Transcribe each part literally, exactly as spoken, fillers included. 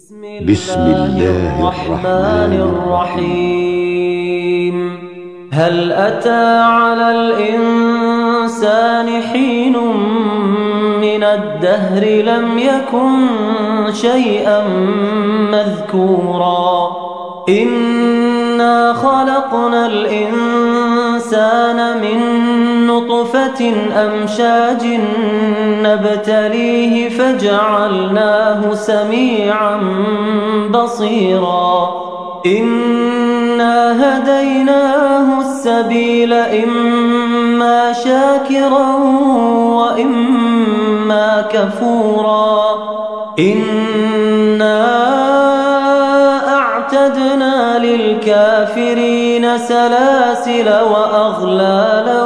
بسم الله الرحمن الرحيم. هل أتى على الإنسان حين من الدهر لم يكن شيئا مذكورا إنا خلقنا الإنسان من نطفة أمشاج نبتليه فجعلناه سميعا بصيرا إنا هديناه السبيل إما شاكرا وإما كفورا إنا أعتدنا للكافرين سلاسل وأغلالا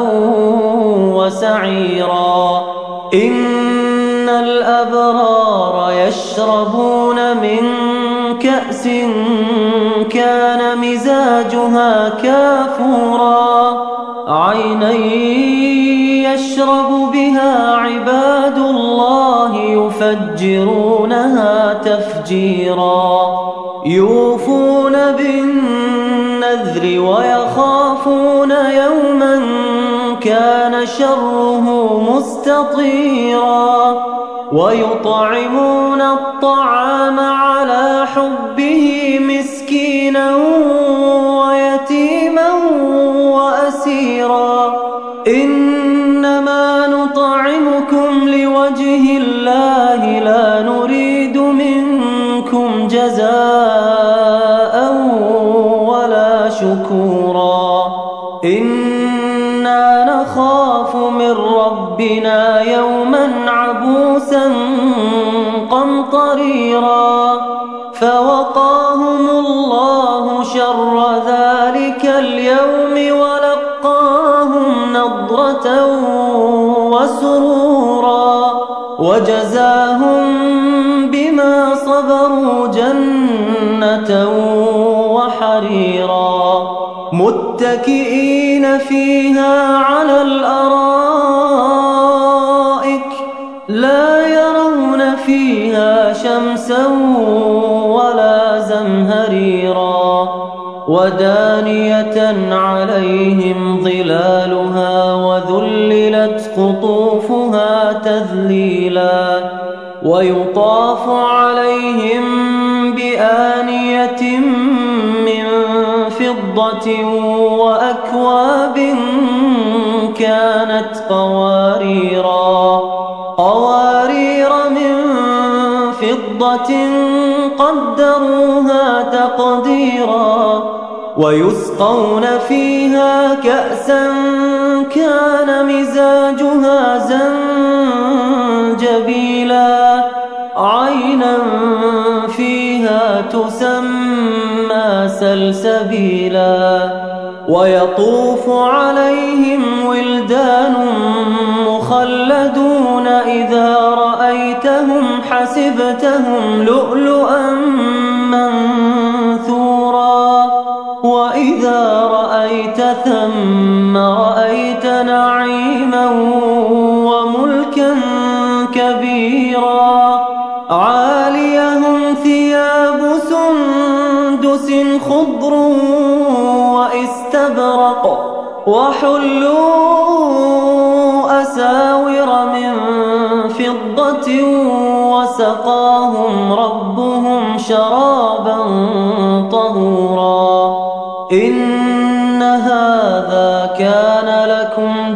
وسعيرا إن الأبرار يشربون من كأس كان مزاجها كافورا عينا يشرب بها عباد الله يفجرونها تفجيرا يوفون بالنذر ويخافون يوما كان شره مستطيرا ويطعمون الطعام على حبه مسكينا ويتيما وأسيرا إنما نطعمكم لوجه الله لا نريد منكم جزاء ولا شكورا إنا نخاف من ربنا يوما عبوسا قمطريرا فوقاهم الله شر ذلك اليوم ولقاهم نضرة وسرورا وجزاهم بما صبروا جنة وحريرا متكئين فيها على الأرائك لا يرون فيها شمسا ولا زمهريرا ودانية عليهم ظلالها وذللت قطوفها تذليلا ويطاف عليهم بآنية من فضة وأكواب كانت قواريرا قوارير من فضة قدروها تقديرا ويسقون فيها كأسا كان مزاجها زنجبيلا عينا فيها تسمى سلسبيلا ويطوف عليهم ولدان مخلدون إذا رأيتهم حسبتهم لؤلؤا منثورا وإذا رأيت ثم رأيت نعيما وملكا كبيرا عاليهم ثياب سندس خضر واستبرق وحلوا أساور من فضة وسقاهم ربهم شرابا طهورا إن هذا كان لكم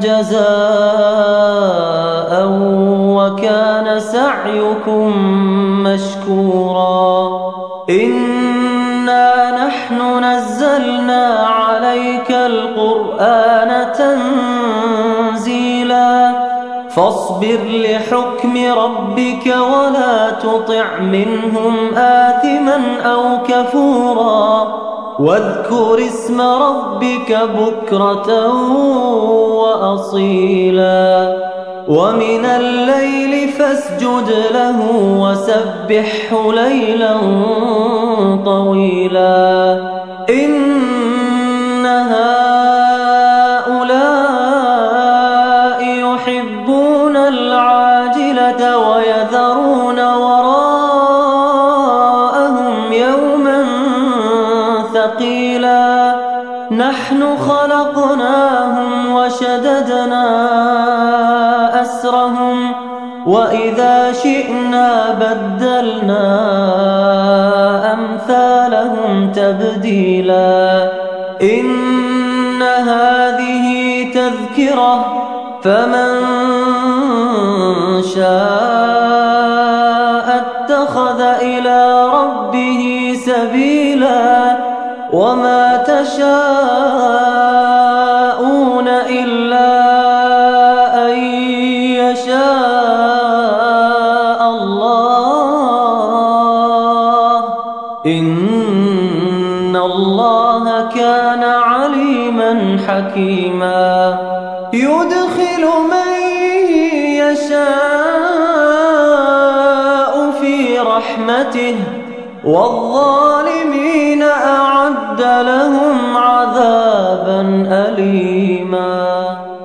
جزاء وكان سعيكم مشكورا إنا نحن نزلنا عليك القرآن تنزيلا فاصبر لحكم ربك ولا تطع منهم آثما أو كفورا واذكر اسم ربك بكرة وأصيلا ومن الليل فاسجد له وسبحه ليلا طويلا إن هؤلاء يحبون العاجلة ويذرون وراءهم ثقيلا نحن خلقناهم وشددنا أسرهم وإذا شئنا بدلنا أمثالهم تبديلا إن هذه تذكرة فمن شاء اتخذ إلى ربه سبيلا وما تشاءون إلا أن يشاء الله إن الله كان عليما حكيما يدخل من يشاء في رحمته والظالمين أعد لهم عذابا أليما.